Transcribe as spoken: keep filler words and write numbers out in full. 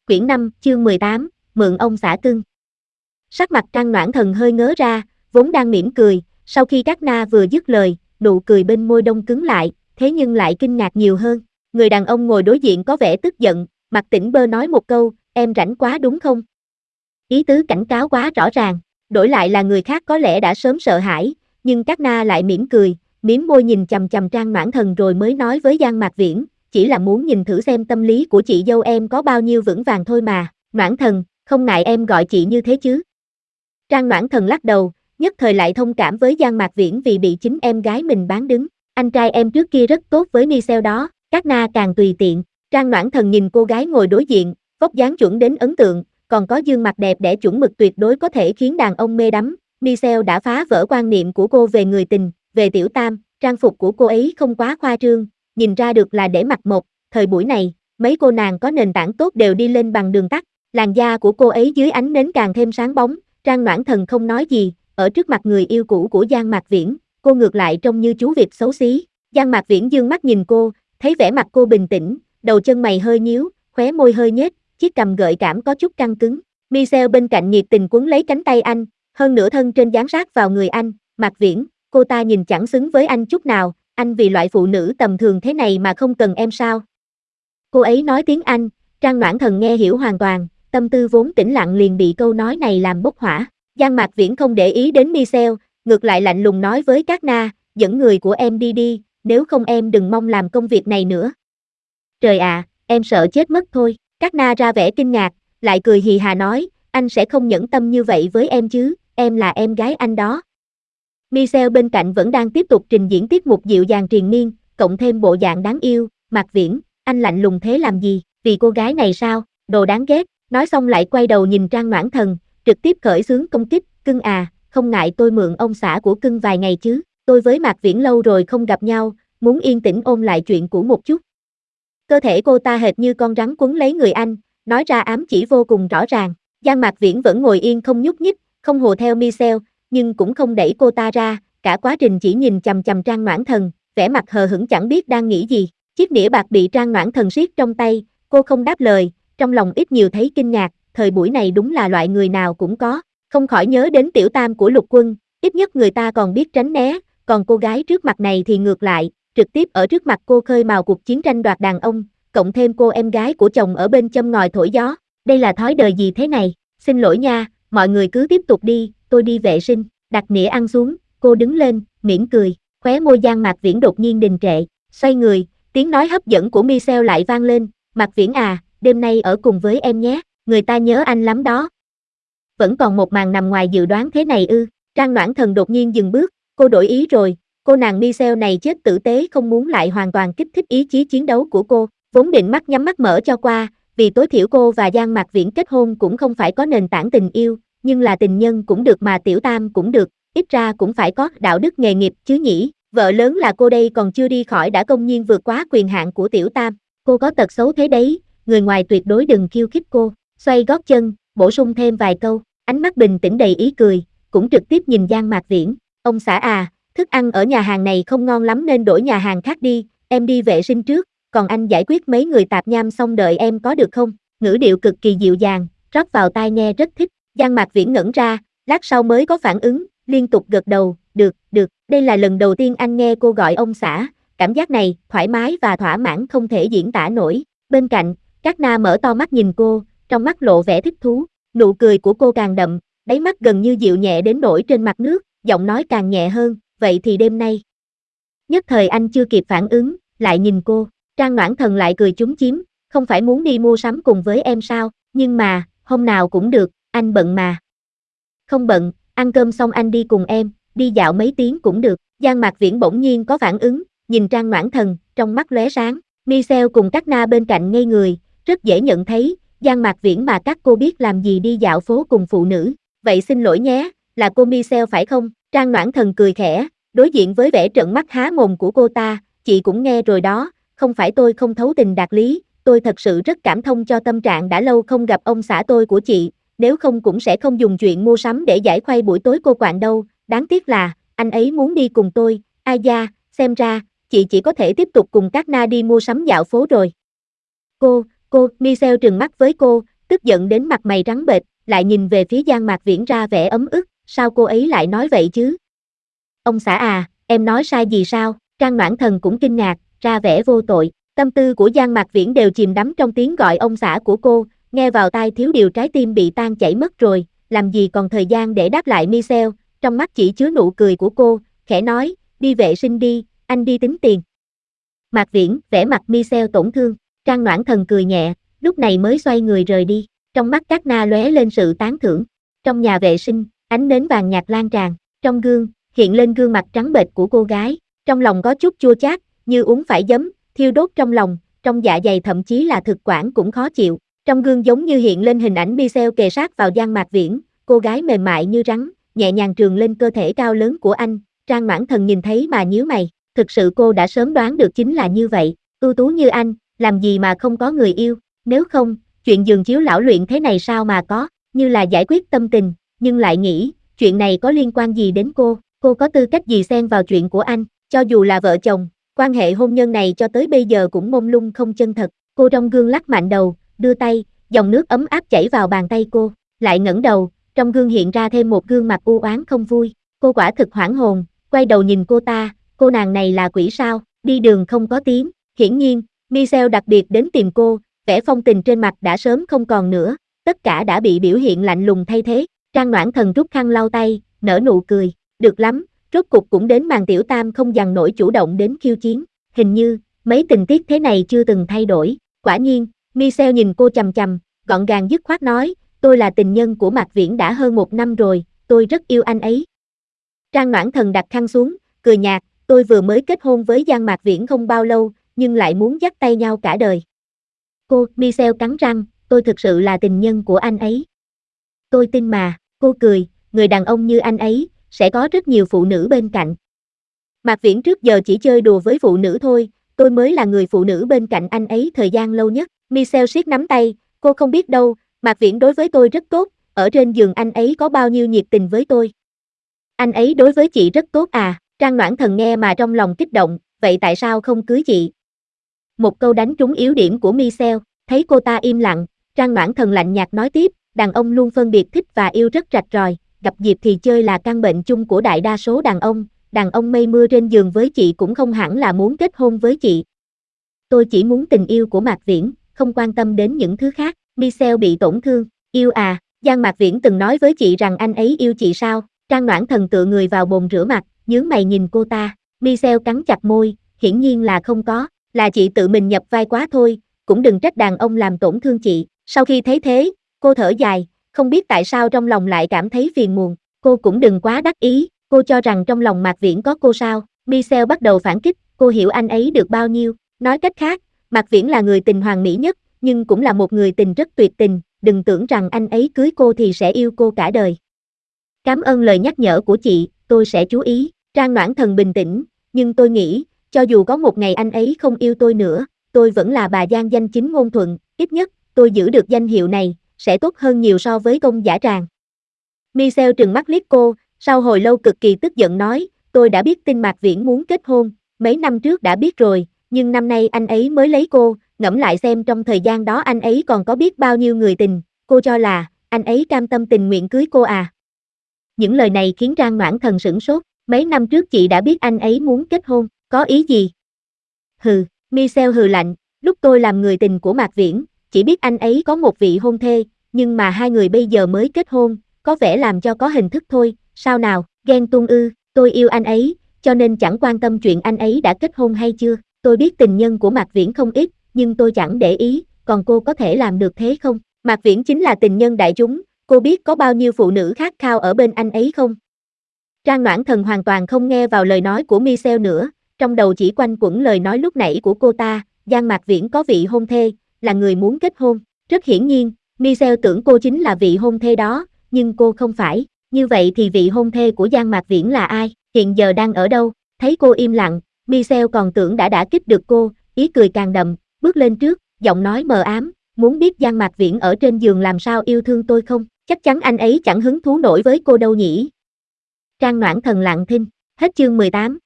Quyển năm, chương mười tám, mượn ông xã cưng. Sắc mặt Trang Noãn Thần hơi ngớ ra, vốn đang mỉm cười, sau khi Cát Na vừa dứt lời, nụ cười bên môi đông cứng lại, thế nhưng lại kinh ngạc nhiều hơn. Người đàn ông ngồi đối diện có vẻ tức giận, mặt tỉnh bơ nói một câu, em rảnh quá đúng không? Ý tứ cảnh cáo quá rõ ràng, đổi lại là người khác có lẽ đã sớm sợ hãi, nhưng Cát Na lại mỉm cười, mím môi nhìn chằm chằm Trang Noãn Thần rồi mới nói với Giang Mạc Viễn, chỉ là muốn nhìn thử xem tâm lý của chị dâu em có bao nhiêu vững vàng thôi mà, Noãn Thần, không ngại em gọi chị như thế chứ. Trang Noãn Thần lắc đầu, nhất thời lại thông cảm với Giang Mạc Viễn vì bị chính em gái mình bán đứng, anh trai em trước kia rất tốt với Michelle đó, Cát Na càng tùy tiện. Trang Noãn Thần nhìn cô gái ngồi đối diện, vóc dáng chuẩn đến ấn tượng, còn có gương mặt đẹp đẽ chuẩn mực tuyệt đối có thể khiến đàn ông mê đắm. Michelle đã phá vỡ quan niệm của cô về người tình, về tiểu tam, trang phục của cô ấy không quá khoa trương, nhìn ra được là để mặc một, thời buổi này, mấy cô nàng có nền tảng tốt đều đi lên bằng đường tắt, làn da của cô ấy dưới ánh nến càng thêm sáng bóng. Trang Noãn Thần không nói gì, ở trước mặt người yêu cũ của Giang Mạc Viễn, cô ngược lại trông như chú vịt xấu xí. Giang Mạc Viễn dương mắt nhìn cô, thấy vẻ mặt cô bình tĩnh, đầu chân mày hơi nhíu, khóe môi hơi nhếch, chiếc cằm gợi cảm có chút căng cứng. Michelle bên cạnh nhiệt tình quấn lấy cánh tay anh, hơn nửa thân trên dán sát vào người anh. Mạc Viễn, cô ta nhìn chẳng xứng với anh chút nào, anh vì loại phụ nữ tầm thường thế này mà không cần em sao? Cô ấy nói tiếng Anh, Trang Noãn Thần nghe hiểu hoàn toàn, tâm tư vốn tĩnh lặng liền bị câu nói này làm bốc hỏa. Giang Mạc Viễn không để ý đến Michelle, ngược lại lạnh lùng nói với Cát Na, dẫn người của em đi đi, nếu không em đừng mong làm công việc này nữa. Trời ạ, à, em sợ chết mất thôi. Cát Na ra vẻ kinh ngạc, lại cười hì hà nói, anh sẽ không nhẫn tâm như vậy với em chứ, em là em gái anh đó. Michelle bên cạnh vẫn đang tiếp tục trình diễn tiết mục dịu dàng triền miên, cộng thêm bộ dạng đáng yêu. Mạc Viễn, anh lạnh lùng thế làm gì, vì cô gái này sao, đồ đáng ghét. Nói xong lại quay đầu nhìn Trang Noãn Thần, trực tiếp khởi xướng công kích, cưng à, không ngại tôi mượn ông xã của cưng vài ngày chứ, tôi với Mạc Viễn lâu rồi không gặp nhau, muốn yên tĩnh ôn lại chuyện cũ một chút. Cơ thể cô ta hệt như con rắn quấn lấy người anh, nói ra ám chỉ vô cùng rõ ràng. Giang Mạc Viễn vẫn ngồi yên không nhúc nhích, không hùa theo Michelle, nhưng cũng không đẩy cô ta ra, cả quá trình chỉ nhìn chằm chằm Trang Noãn Thần, vẻ mặt hờ hững chẳng biết đang nghĩ gì. Chiếc nĩa bạc bị Trang Noãn Thần siết trong tay, cô không đáp lời, trong lòng ít nhiều thấy kinh ngạc, thời buổi này đúng là loại người nào cũng có, không khỏi nhớ đến tiểu tam của Lục Quân, ít nhất người ta còn biết tránh né, còn cô gái trước mặt này thì ngược lại, trực tiếp ở trước mặt cô khơi mào cuộc chiến tranh đoạt đàn ông, cộng thêm cô em gái của chồng ở bên châm ngòi thổi gió, đây là thói đời gì thế này, xin lỗi nha, mọi người cứ tiếp tục đi, tôi đi vệ sinh, đặt nĩa ăn xuống, cô đứng lên, mỉm cười, khóe môi Giang Mạc Viễn đột nhiên đình trệ, xoay người, tiếng nói hấp dẫn của Michelle lại vang lên, Mạc Viễn à, đêm nay ở cùng với em nhé, người ta nhớ anh lắm đó. Vẫn còn một màn nằm ngoài dự đoán thế này ư, Trang Noãn Thần đột nhiên dừng bước, cô đổi ý rồi, cô nàng Michelle này chết tử tế không muốn lại hoàn toàn kích thích ý chí chiến đấu của cô, vốn định mắt nhắm mắt mở cho qua, vì tối thiểu cô và Giang Mạc Viễn kết hôn cũng không phải có nền tảng tình yêu, nhưng là tình nhân cũng được mà tiểu tam cũng được, ít ra cũng phải có đạo đức nghề nghiệp chứ nhỉ, vợ lớn là cô đây còn chưa đi khỏi đã công nhiên vượt quá quyền hạn của tiểu tam, cô có tật xấu thế đấy, người ngoài tuyệt đối đừng khiêu khích cô, xoay gót chân, bổ sung thêm vài câu, ánh mắt bình tĩnh đầy ý cười, cũng trực tiếp nhìn Giang Mạc Viễn, ông xã à, thức ăn ở nhà hàng này không ngon lắm nên đổi nhà hàng khác đi, em đi vệ sinh trước, còn anh giải quyết mấy người tạp nham xong đợi em có được không, ngữ điệu cực kỳ dịu dàng, rót vào tai nghe rất thích, Giang Mạc Viễn ngẩn ra, lát sau mới có phản ứng, liên tục gật đầu, được, được, đây là lần đầu tiên anh nghe cô gọi ông xã, cảm giác này, thoải mái và thỏa mãn không thể diễn tả nổi, bên cạnh, Cát Na mở to mắt nhìn cô, trong mắt lộ vẻ thích thú, nụ cười của cô càng đậm, đáy mắt gần như dịu nhẹ đến nỗi trên mặt nước, giọng nói càng nhẹ hơn, vậy thì đêm nay. Nhất thời anh chưa kịp phản ứng, lại nhìn cô, Trang Noãn Thần lại cười trúng chím, không phải muốn đi mua sắm cùng với em sao, nhưng mà, hôm nào cũng được, anh bận mà. Không bận, ăn cơm xong anh đi cùng em, đi dạo mấy tiếng cũng được, Giang Mạc Viễn bỗng nhiên có phản ứng, nhìn Trang Noãn Thần, trong mắt lóe sáng, Michelle cùng Cát Na bên cạnh ngây người, rất dễ nhận thấy, Giang Mạc Viễn mà các cô biết làm gì đi dạo phố cùng phụ nữ, vậy xin lỗi nhé, là cô Michelle phải không? Trang Noãn Thần cười khẽ, đối diện với vẻ trợn mắt há mồm của cô ta, chị cũng nghe rồi đó, không phải tôi không thấu tình đạt lý, tôi thật sự rất cảm thông cho tâm trạng đã lâu không gặp ông xã tôi của chị, nếu không cũng sẽ không dùng chuyện mua sắm để giải khuây buổi tối cô quạnh đâu, đáng tiếc là, anh ấy muốn đi cùng tôi, ai da, xem ra, chị chỉ có thể tiếp tục cùng Cát Na đi mua sắm dạo phố rồi. Cô, cô, Michelle trừng mắt với cô, tức giận đến mặt mày trắng bệch, lại nhìn về phía Giang Mạc Viễn ra vẻ ấm ức, sao cô ấy lại nói vậy chứ? Ông xã à, em nói sai gì sao? Trang Noãn Thần cũng kinh ngạc, ra vẻ vô tội, tâm tư của Giang Mạc Viễn đều chìm đắm trong tiếng gọi ông xã của cô, nghe vào tai thiếu điều trái tim bị tan chảy mất rồi, làm gì còn thời gian để đáp lại Michelle, trong mắt chỉ chứa nụ cười của cô, khẽ nói, đi vệ sinh đi, anh đi tính tiền. Mạc Viễn, vẻ mặt Michelle tổn thương, Trang Noãn Thần cười nhẹ, lúc này mới xoay người rời đi, trong mắt Cát Na lóe lên sự tán thưởng. Trong nhà vệ sinh, ánh nến vàng nhạt lan tràn, trong gương, hiện lên gương mặt trắng bệch của cô gái, trong lòng có chút chua chát, như uống phải giấm, thiêu đốt trong lòng, trong dạ dày thậm chí là thực quản cũng khó chịu. Trong gương giống như hiện lên hình ảnh Michelle kề sát vào Giang Mạc Viễn, cô gái mềm mại như rắn, nhẹ nhàng trườn lên cơ thể cao lớn của anh, Trang Noãn Thần nhìn thấy mà nhíu mày, thực sự cô đã sớm đoán được chính là như vậy, ưu tú như anh, làm gì mà không có người yêu, nếu không, chuyện giường chiếu lão luyện thế này sao mà có, như là giải quyết tâm tình, nhưng lại nghĩ, chuyện này có liên quan gì đến cô, cô có tư cách gì xen vào chuyện của anh, cho dù là vợ chồng, quan hệ hôn nhân này cho tới bây giờ cũng mông lung không chân thật, cô trong gương lắc mạnh đầu, đưa tay, dòng nước ấm áp chảy vào bàn tay cô, lại ngẩng đầu, trong gương hiện ra thêm một gương mặt u oán không vui, cô quả thực hoảng hồn, quay đầu nhìn cô ta, cô nàng này là quỷ sao, đi đường không có tiếng, hiển nhiên, Michelle đặc biệt đến tìm cô, vẻ phong tình trên mặt đã sớm không còn nữa, tất cả đã bị biểu hiện lạnh lùng thay thế, Trang Noãn Thần rút khăn lau tay, nở nụ cười, được lắm, rốt cục cũng đến màn tiểu tam không dằn nổi chủ động đến khiêu chiến, hình như, mấy tình tiết thế này chưa từng thay đổi, quả nhiên, Michelle nhìn cô chằm chằm, gọn gàng dứt khoát nói, tôi là tình nhân của Mạc Viễn đã hơn một năm rồi, tôi rất yêu anh ấy. Trang Noãn Thần đặt khăn xuống, cười nhạt, tôi vừa mới kết hôn với Giang Mạc Viễn không bao lâu, nhưng lại muốn dắt tay nhau cả đời. Cô, Michelle cắn răng, tôi thực sự là tình nhân của anh ấy. Tôi tin mà, cô cười, người đàn ông như anh ấy, sẽ có rất nhiều phụ nữ bên cạnh. Mạc Viễn trước giờ chỉ chơi đùa với phụ nữ thôi, tôi mới là người phụ nữ bên cạnh anh ấy thời gian lâu nhất. Michelle siết nắm tay, cô không biết đâu, Mạc Viễn đối với tôi rất tốt, ở trên giường anh ấy có bao nhiêu nhiệt tình với tôi. Anh ấy đối với chị rất tốt à, Trang Noãn Thần nghe mà trong lòng kích động, vậy tại sao không cưới chị? Một câu đánh trúng yếu điểm của Michelle, thấy cô ta im lặng, Trang Noãn Thần lạnh nhạt nói tiếp, đàn ông luôn phân biệt thích và yêu rất rạch ròi, gặp dịp thì chơi là căn bệnh chung của đại đa số đàn ông, đàn ông mây mưa trên giường với chị cũng không hẳn là muốn kết hôn với chị. Tôi chỉ muốn tình yêu của Mạc Viễn, không quan tâm đến những thứ khác. Michelle bị tổn thương, yêu à, Giang Mạc Viễn từng nói với chị rằng anh ấy yêu chị sao? Trang Noãn Thần tựa người vào bồn rửa mặt, nhướng mày nhìn cô ta, Michelle cắn chặt môi, hiển nhiên là không có, là chị tự mình nhập vai quá thôi, cũng đừng trách đàn ông làm tổn thương chị. Sau khi thấy thế, cô thở dài, không biết tại sao trong lòng lại cảm thấy phiền muộn, cô cũng đừng quá đắc ý, cô cho rằng trong lòng Mạc Viễn có cô sao? Michelle bắt đầu phản kích, cô hiểu anh ấy được bao nhiêu, nói cách khác, Mạc Viễn là người tình hoàn mỹ nhất, nhưng cũng là một người tình rất tuyệt tình, đừng tưởng rằng anh ấy cưới cô thì sẽ yêu cô cả đời. Cảm ơn lời nhắc nhở của chị, tôi sẽ chú ý. Trang Noãn Thần bình tĩnh, nhưng tôi nghĩ, cho dù có một ngày anh ấy không yêu tôi nữa, tôi vẫn là bà Giang danh chính ngôn thuận, ít nhất, tôi giữ được danh hiệu này, sẽ tốt hơn nhiều so với công giả tràng. Michelle trừng mắt liếc cô, sau hồi lâu cực kỳ tức giận nói, tôi đã biết tin Mạc Viễn muốn kết hôn, mấy năm trước đã biết rồi, nhưng năm nay anh ấy mới lấy cô, ngẫm lại xem trong thời gian đó anh ấy còn có biết bao nhiêu người tình, cô cho là, anh ấy cam tâm tình nguyện cưới cô à. Những lời này khiến Trang Noãn Thần sửng sốt, mấy năm trước chị đã biết anh ấy muốn kết hôn, có ý gì? Hừ, Michelle hừ lạnh, lúc tôi làm người tình của Mạc Viễn, chỉ biết anh ấy có một vị hôn thê, nhưng mà hai người bây giờ mới kết hôn, có vẻ làm cho có hình thức thôi, sao nào, ghen tuông ư, tôi yêu anh ấy, cho nên chẳng quan tâm chuyện anh ấy đã kết hôn hay chưa, tôi biết tình nhân của Mạc Viễn không ít, nhưng tôi chẳng để ý, còn cô có thể làm được thế không? Mạc Viễn chính là tình nhân đại chúng, cô biết có bao nhiêu phụ nữ khát khao ở bên anh ấy không? Trang Noãn Thần hoàn toàn không nghe vào lời nói của Michelle nữa, trong đầu chỉ quanh quẩn lời nói lúc nãy của cô ta, Giang Mạc Viễn có vị hôn thê, là người muốn kết hôn. Rất hiển nhiên, Michelle tưởng cô chính là vị hôn thê đó, nhưng cô không phải. Như vậy thì vị hôn thê của Giang Mạc Viễn là ai, hiện giờ đang ở đâu? Thấy cô im lặng, Michelle còn tưởng đã đả kích được cô, ý cười càng đậm, bước lên trước, giọng nói mờ ám, muốn biết Giang Mạc Viễn ở trên giường làm sao yêu thương tôi không? Chắc chắn anh ấy chẳng hứng thú nổi với cô đâu nhỉ. Trang Noãn Thần lặng thinh, hết chương mười tám.